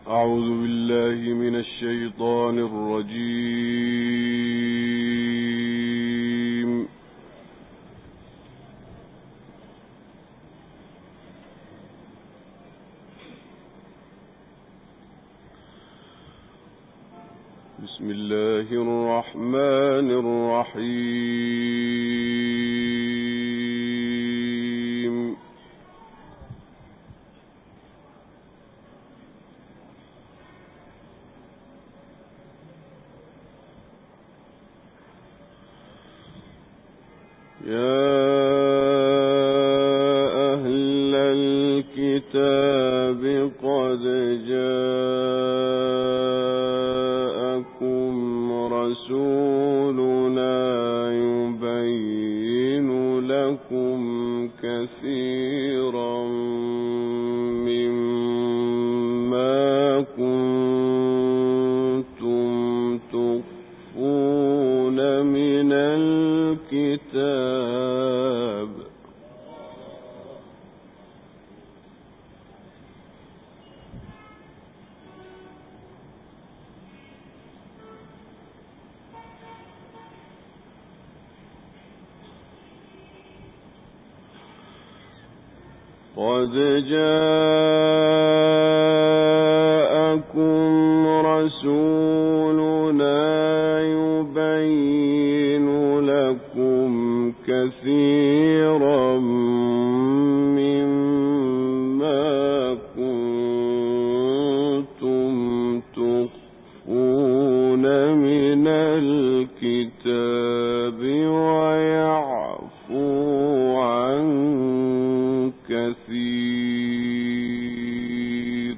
أعوذ بالله من الشيطان الرجيم. بسم الله الرحمن الرحيم. يا أهل الكتاب قد جاءكم رسولنا يبين لكم كثيرا مما كنتم تخفون من الكتاب قد جاءكم رسولنا يبين لكم كثيرا مما كنتم تخفون من الكتاب ويعفو عن كثير.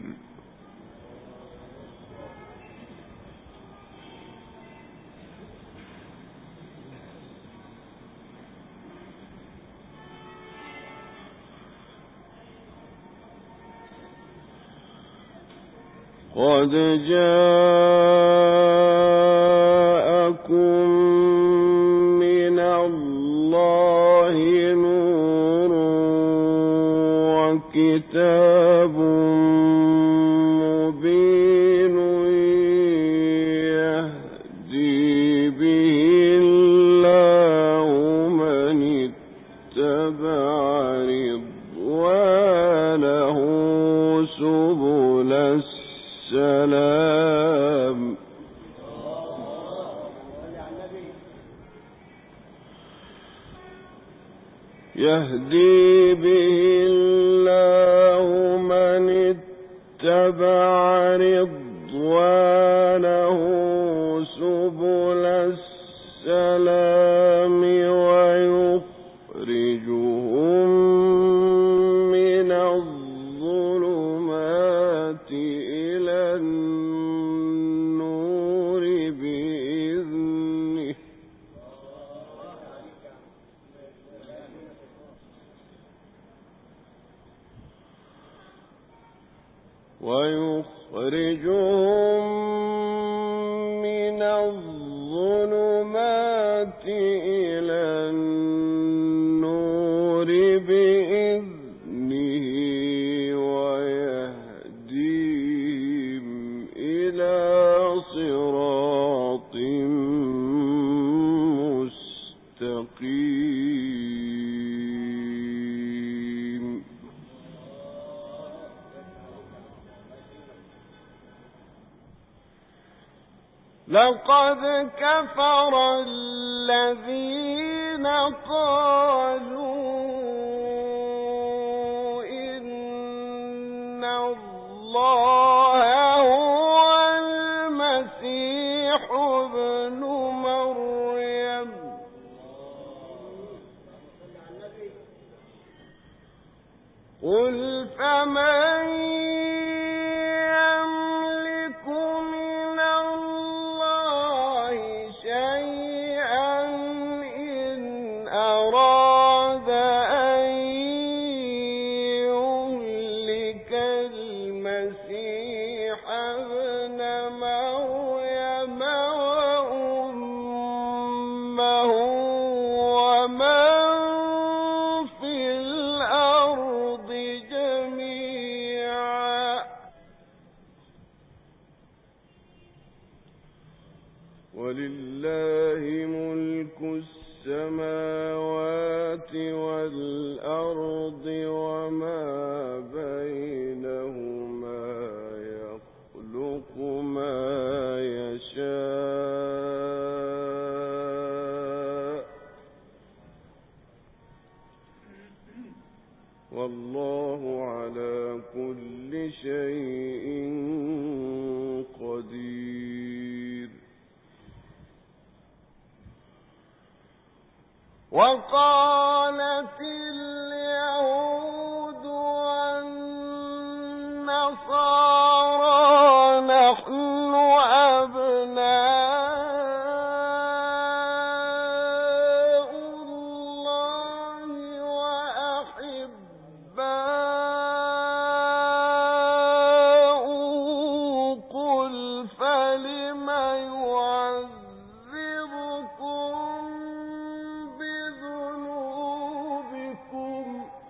قد جاءكم من الله نور وكتاب مبين يهدي به الله من اتبع رضوانه سبل السلام. يهدي به الله من اتبع رضوانه سبل السلام ويخرجهم من الظلمات إلى النور بإذنه ويهديهم إلى صراط مستقيم. لقد كفر الذين قالوا إن الله هو المسيح ابن مريم قل فمن ومن في الأرض جميعا وقالت اليهود والنصارى نحن أبناء الله وأحباؤه قل فلم يعذبكم بذنوبكم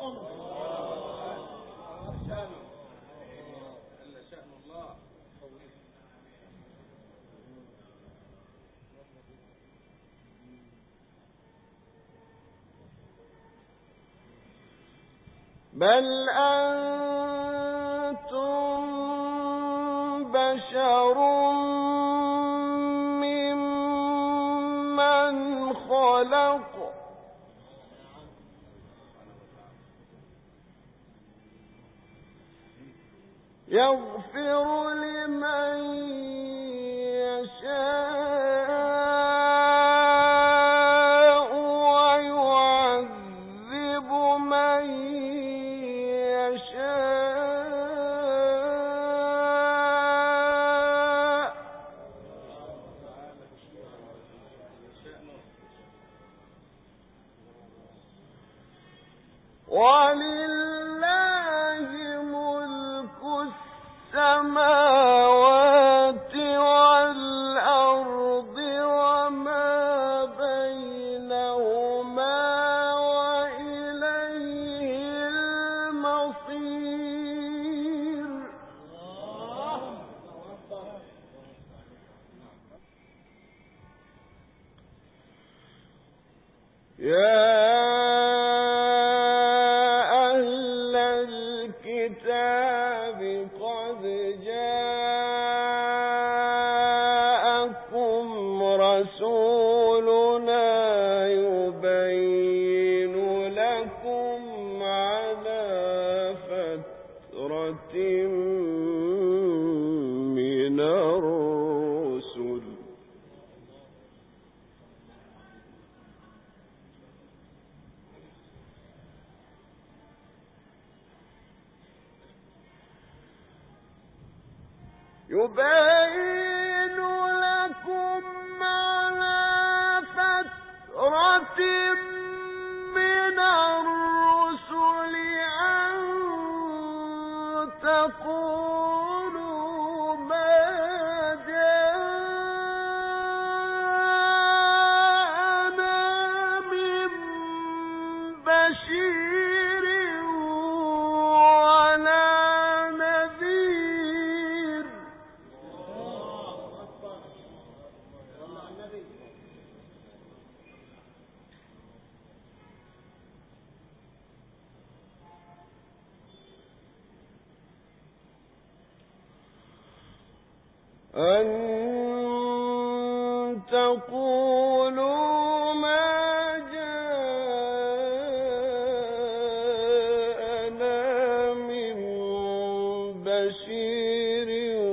بل أنتم بشر ممن خلق يغفر لمن يشاء ويعذب من يشاء ولله ملك السماوات والأرض وما بينهما وإليه المصير يا أهل الكتاب قد جاءكم رسولنا يبين لكم على فترة من الرسل يبين لكم على فترة من الرسل أن تقولوا ما جاءنا من بشير ولا نذير أن تقولوا ما جاءنا من بشير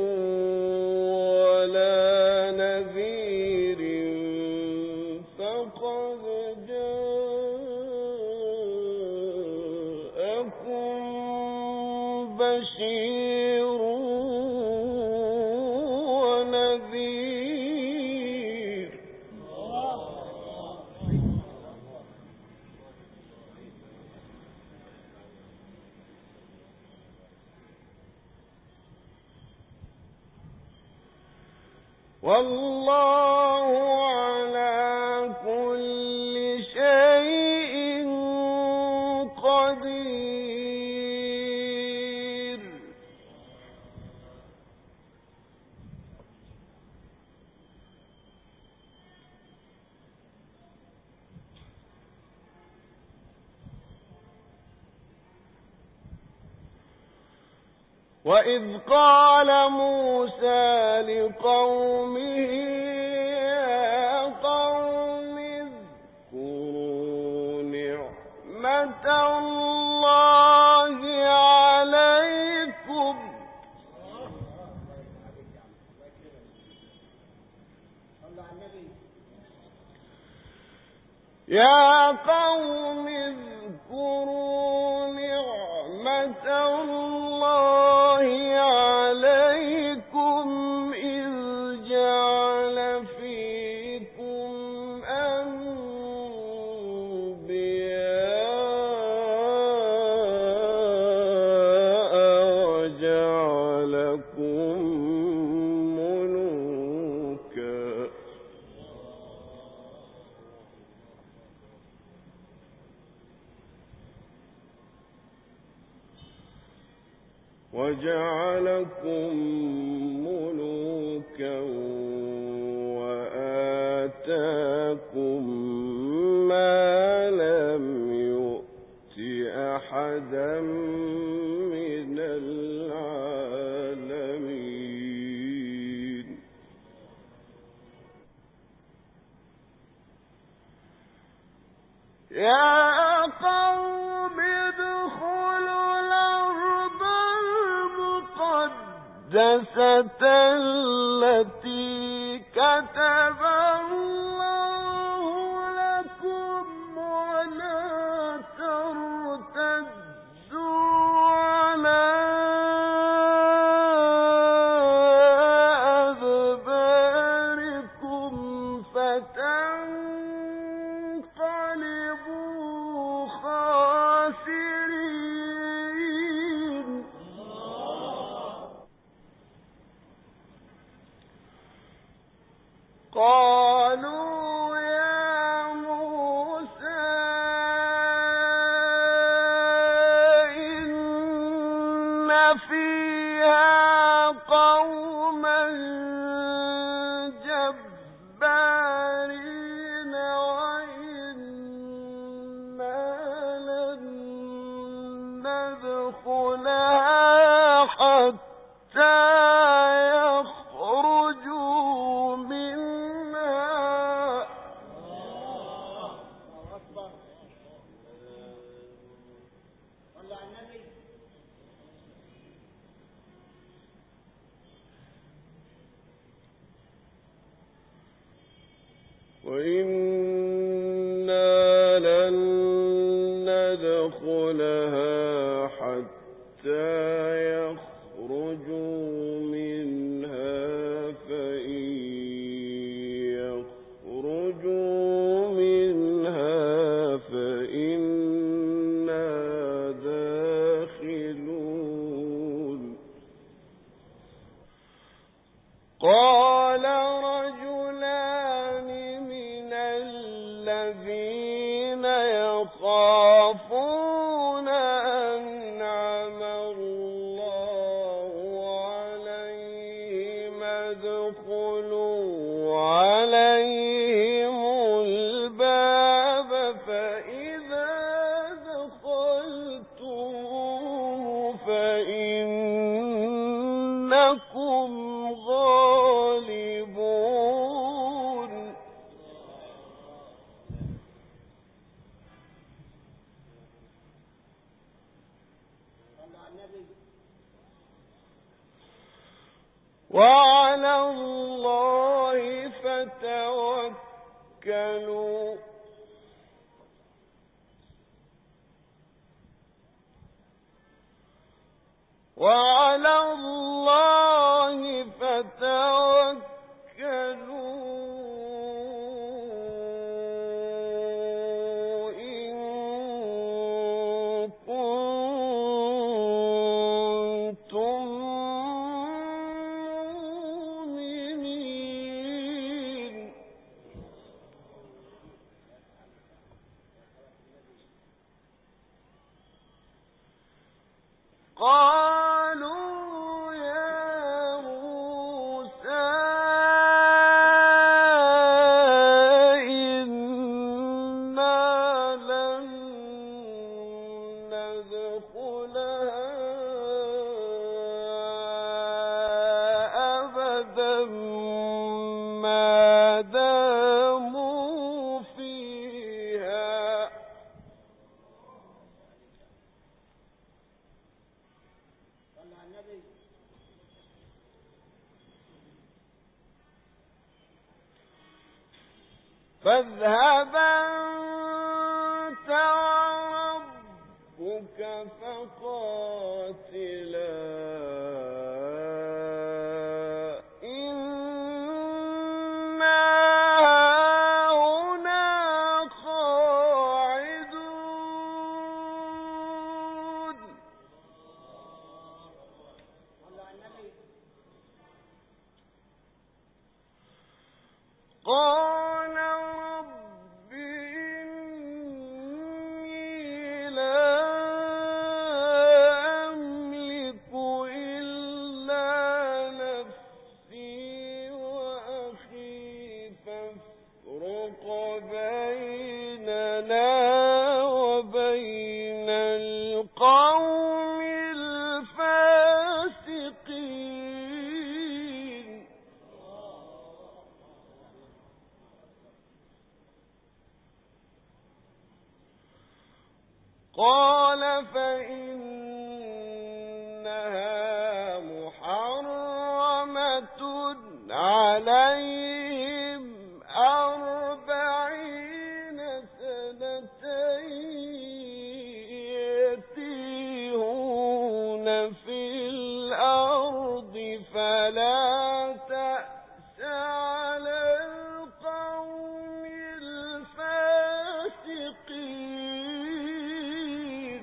ولا نذير فقد جاءكم بشير ونذير والله على كل شيء قدير وإذ قال موسى لقومه يا قوم اذكروا نعمة الله عليكم يا قوم اذكروا نعمة الله عليكم إذ جعل فيكم أنبياء وجعلكم ملوكا وآتاكم ما لم يؤت أحدا من العالمين يا قوم ادخلوا الأرض المقدسة التي كتب الله لكم ولا ترتدوا على أدباركم فتنقلبوا خاسرين قالوا يا موسى إن فيها قوما جبارين وإنا لن ندخلها حتى يخرجوا منها وإنا لن ندخلها حتى يخرجوا منها فإن يخرجوا منها فإنا داخلون قال رجلان من الذين يخافون أنعم الله عليهم ادخلوا عليهم الباب فإذا دخلتموه فإنكم غالبون وعلى الله فتوكلوا وعلى الله فتوكلوا إن كنتم مؤمنين قالوا يا موسى إنا لن ندخلها أبدا ما داموا فيها فاذهب قال رب إني لا أملك إلا نفسي وأخي فافرق بيننا وبين القوم الفاسقين. قال فإنها محرمة عليهم 40 سنة يتيهون في الأرض فلا تأس على القوم الفاسقين.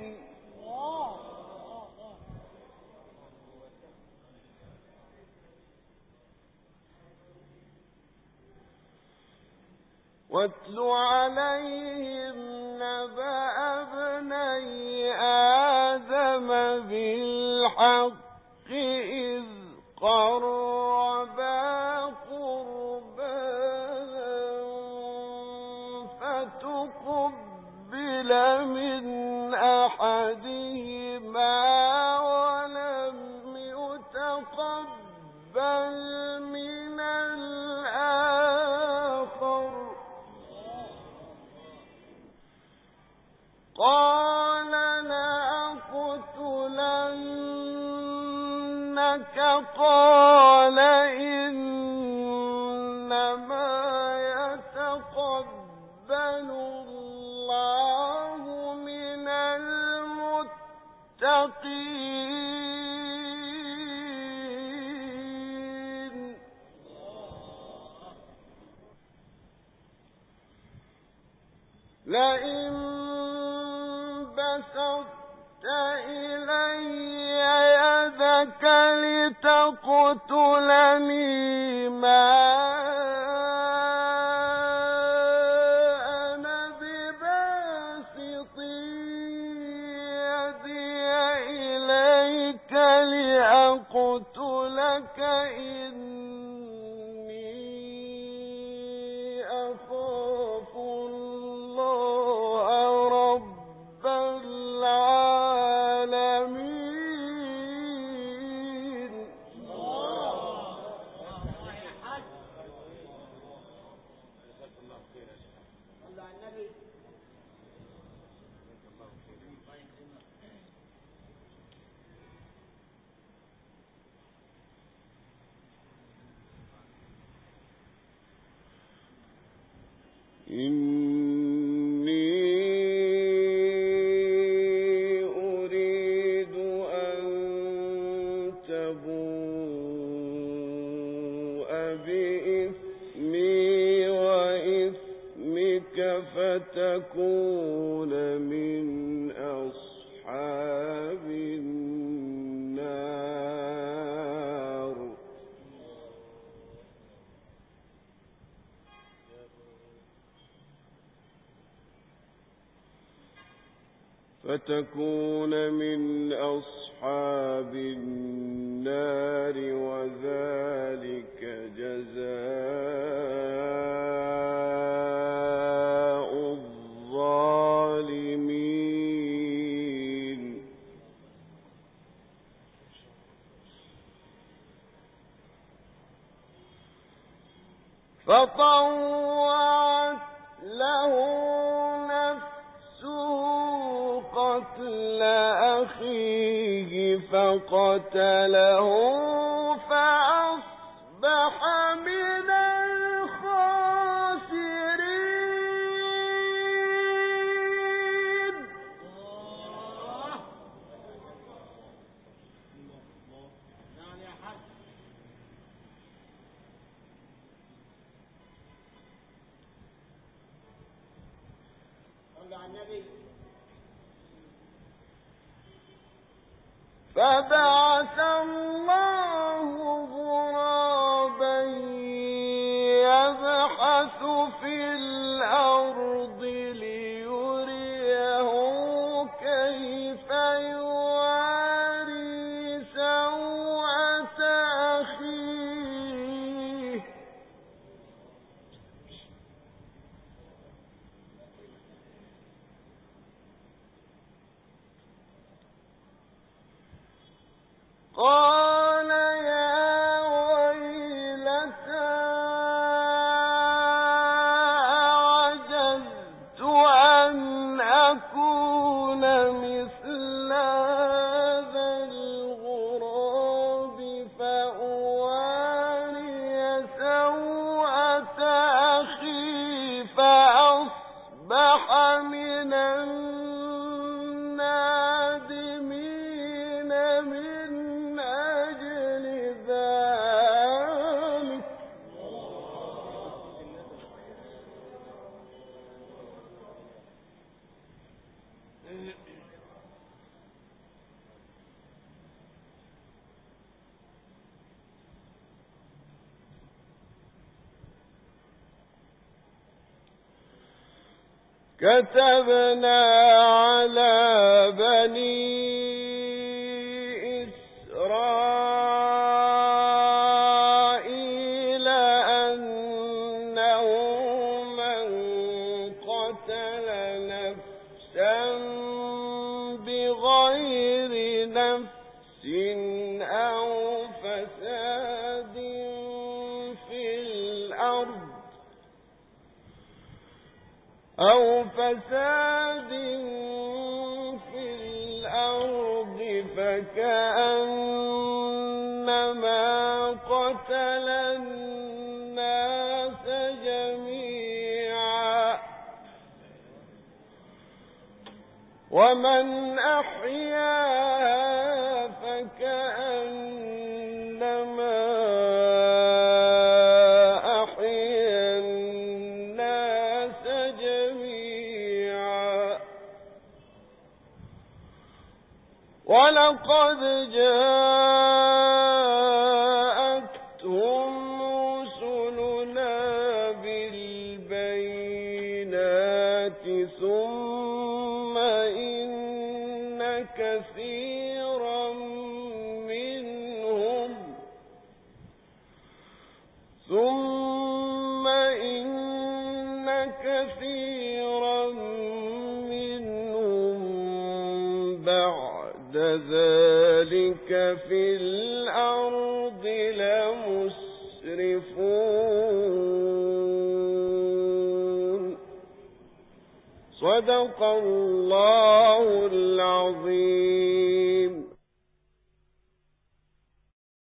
واتل عليهم نبأ ابني آدم بالحق إذ قربا قربانا فتقبل من أحدهما ولم يتقبل من الآخر قال لأقتلنك قال إنما يتقبل الله من المتقين. لئن بسطت إلي يدك لتقتلني ما أنا بباسط يدي إليك لأقتلك إني أخاف الله رب العالمين. إني أريد أن تبوء بإثمي وإثمك فتكون من أصحاب النار. فتكون من أصحاب النار وذلك جزاء الظالمين. فطوعت له قتل أخيه فقتله فأصبح من الخاسرين. فبعث الله غرابا يبحث قال يا ويلتى أعجزت أن أكون مثل هذا الغراب فأواري سوءة أخي فأصبح من النادمين من أجل ذلك. كتبنا على بني إسرائيل أنه من قتل نفسا بغير نفس أو فساد في الأرض فكأنما قتل الناس جميعا ومن أحياها فكأنما أحيا الناس جميعا. ولقد جاءتهم رسلنا بالبينات ثم إن كثيرا منهم بعد ذلك في الأرض لمسرفون. صدق الله العظيم.